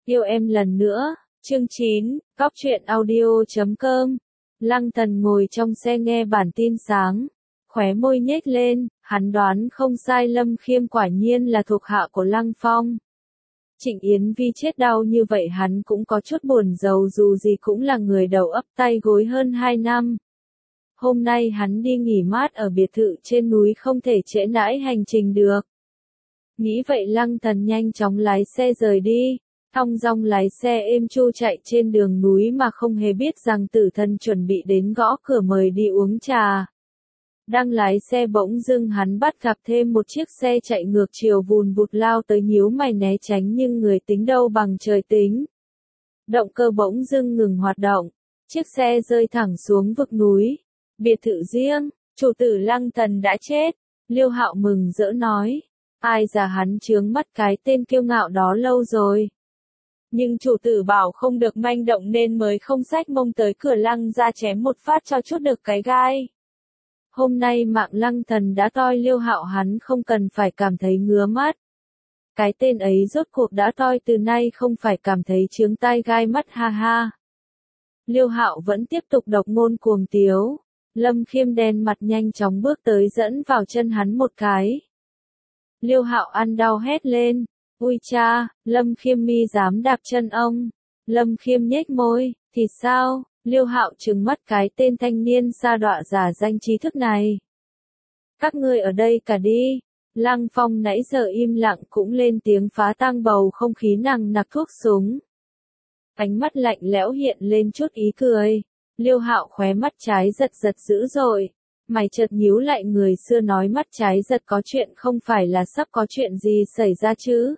Yêu em lần nữa, chương 9, Góc truyện audio.com. Lăng Tần ngồi trong xe nghe bản tin sáng, khóe môi nhếch lên, hắn đoán không sai, Lâm Khiêm quả nhiên là thuộc hạ của Lăng Phong. Trịnh Yến Vi chết đau như vậy hắn cũng có chút buồn rầu, dù gì cũng là người đầu ấp tay gối hơn 2 năm. Hôm nay hắn đi nghỉ mát ở biệt thự trên núi, không thể trễ nải hành trình được. Nghĩ vậy Lăng Tần nhanh chóng lái xe rời đi, thong dong lái xe êm chu chạy trên đường núi mà không hề biết rằng Tử Thần chuẩn bị đến gõ cửa mời đi uống trà. Đang lái xe bỗng dưng hắn bắt gặp thêm một chiếc xe chạy ngược chiều vùn vụt lao tới, nhíu mày né tránh nhưng người tính đâu bằng trời tính. Động cơ bỗng dưng ngừng hoạt động, chiếc xe rơi thẳng xuống vực núi. Biệt thự riêng, chủ tử Lăng Tần đã chết, Liêu Hạo mừng rỡ nói. Ai già hắn chướng mắt cái tên kiêu ngạo đó lâu rồi. Nhưng chủ tử bảo không được manh động nên mới không xách mông tới cửa Lăng ra chém một phát cho chút được cái gai. Hôm nay mạng Lăng Tần đã toi, Liêu Hạo hắn không cần phải cảm thấy ngứa mắt. Cái tên ấy rốt cuộc đã toi, từ nay không phải cảm thấy chướng tai gai mắt, ha ha. Liêu Hạo vẫn tiếp tục độc ngôn cuồng tiếu. Lâm Khiêm đen mặt nhanh chóng bước tới dẫn vào chân hắn một cái. Liêu Hạo ăn đau hét lên. Ui cha, Lâm Khiêm mi dám đạp chân ông. Lâm Khiêm nhếch môi, thì sao? Liêu Hạo trừng mắt cái tên thanh niên sa đọa giả danh trí thức này. Các ngươi ở đây cả đi. Lăng Phong nãy giờ im lặng cũng lên tiếng phá tan bầu không khí nằng nặc thuốc súng. Ánh mắt lạnh lẽo hiện lên chút ý cười. Liêu Hạo khóe mắt trái giật giật dữ dội. Mày chợt nhíu lại, người xưa nói mắt trái giật có chuyện, không phải là sắp có chuyện gì xảy ra chứ?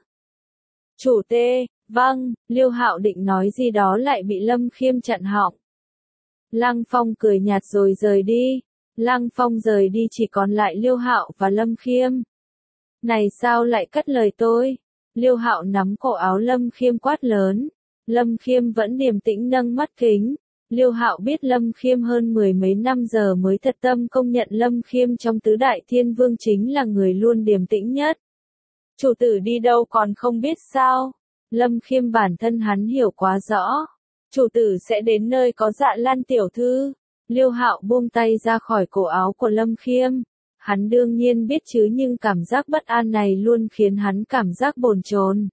Chủ tê, vâng, Liêu Hạo định nói gì đó lại bị Lâm Khiêm chặn họng. Lăng Phong cười nhạt rồi rời đi. Lăng Phong rời đi chỉ còn lại Liêu Hạo và Lâm Khiêm. Này sao lại cắt lời tôi? Liêu Hạo nắm cổ áo Lâm Khiêm quát lớn. Lâm Khiêm vẫn điềm tĩnh nâng mắt kính. Liêu Hạo biết Lâm Khiêm hơn 10 mấy năm giờ mới thật tâm công nhận Lâm Khiêm trong tứ đại thiên vương chính là người luôn điềm tĩnh nhất. Chủ tử đi đâu còn không biết sao? Lâm Khiêm bản thân hắn hiểu quá rõ. Chủ tử sẽ đến nơi có Dạ Lan tiểu thư. Liêu Hạo buông tay ra khỏi cổ áo của Lâm Khiêm. Hắn đương nhiên biết chứ, nhưng cảm giác bất an này luôn khiến hắn cảm giác bồn chồn.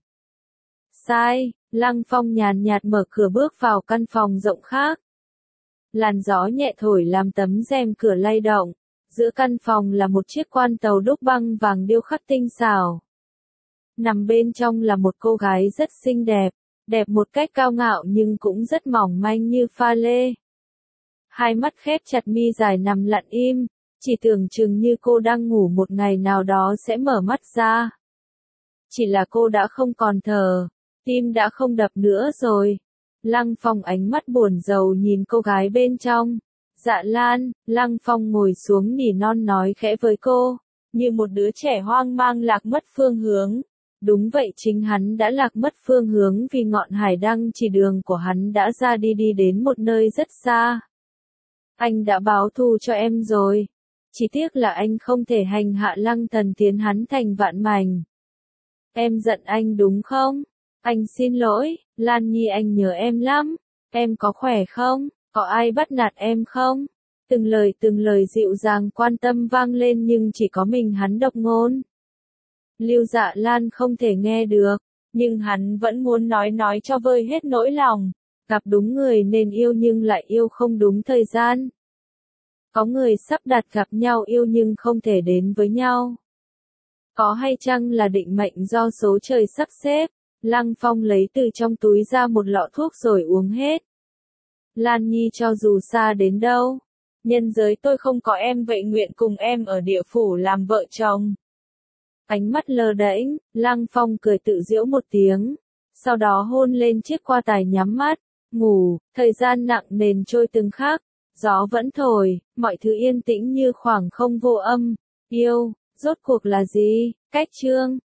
Sai, Lăng Phong nhàn nhạt mở cửa bước vào căn phòng rộng khác. Làn gió nhẹ thổi làm tấm rèm cửa lay động. Giữa căn phòng là một chiếc quan tàu đúc băng vàng điêu khắc tinh xảo. Nằm bên trong là một cô gái rất xinh đẹp, đẹp một cách cao ngạo nhưng cũng rất mỏng manh như pha lê. Hai mắt khép chặt, mi dài nằm lặng im, chỉ tưởng chừng như cô đang ngủ, một ngày nào đó sẽ mở mắt ra. Chỉ là cô đã không còn thở, tim đã không đập nữa rồi. Lăng Phong ánh mắt buồn rầu nhìn cô gái bên trong. Dạ Lan, Lăng Phong ngồi xuống nỉ non nói khẽ với cô, như một đứa trẻ hoang mang lạc mất phương hướng. Đúng vậy, chính hắn đã lạc mất phương hướng vì ngọn hải đăng chỉ đường của hắn đã ra đi đến một nơi rất xa. Anh đã báo thù cho em rồi. Chỉ tiếc là anh không thể hành hạ Lăng Tần tiến hắn thành vạn mảnh. Em giận anh đúng không? Anh xin lỗi, Lan Nhi, anh nhớ em lắm. Em có khỏe không? Có ai bắt nạt em không? Từng lời dịu dàng quan tâm vang lên nhưng chỉ có mình hắn độc ngôn. Lưu Dạ Lan không thể nghe được, nhưng hắn vẫn muốn nói cho vơi hết nỗi lòng. Gặp đúng người nên yêu nhưng lại yêu không đúng thời gian. Có người sắp đặt gặp nhau yêu nhưng không thể đến với nhau. Có hay chăng là định mệnh do số trời sắp xếp? Lăng Phong lấy từ trong túi ra một lọ thuốc rồi uống hết. Lan Nhi, cho dù xa đến đâu, nhân giới tôi không có em, vậy nguyện cùng em ở địa phủ làm vợ chồng. Ánh mắt lờ đễnh, Lăng Phong cười tự giễu một tiếng, sau đó hôn lên chiếc quan tài, nhắm mắt, ngủ. Thời gian nặng nề trôi từng khắc, gió vẫn thổi, mọi thứ yên tĩnh như khoảng không vô âm. Yêu, rốt cuộc là gì? Cách chương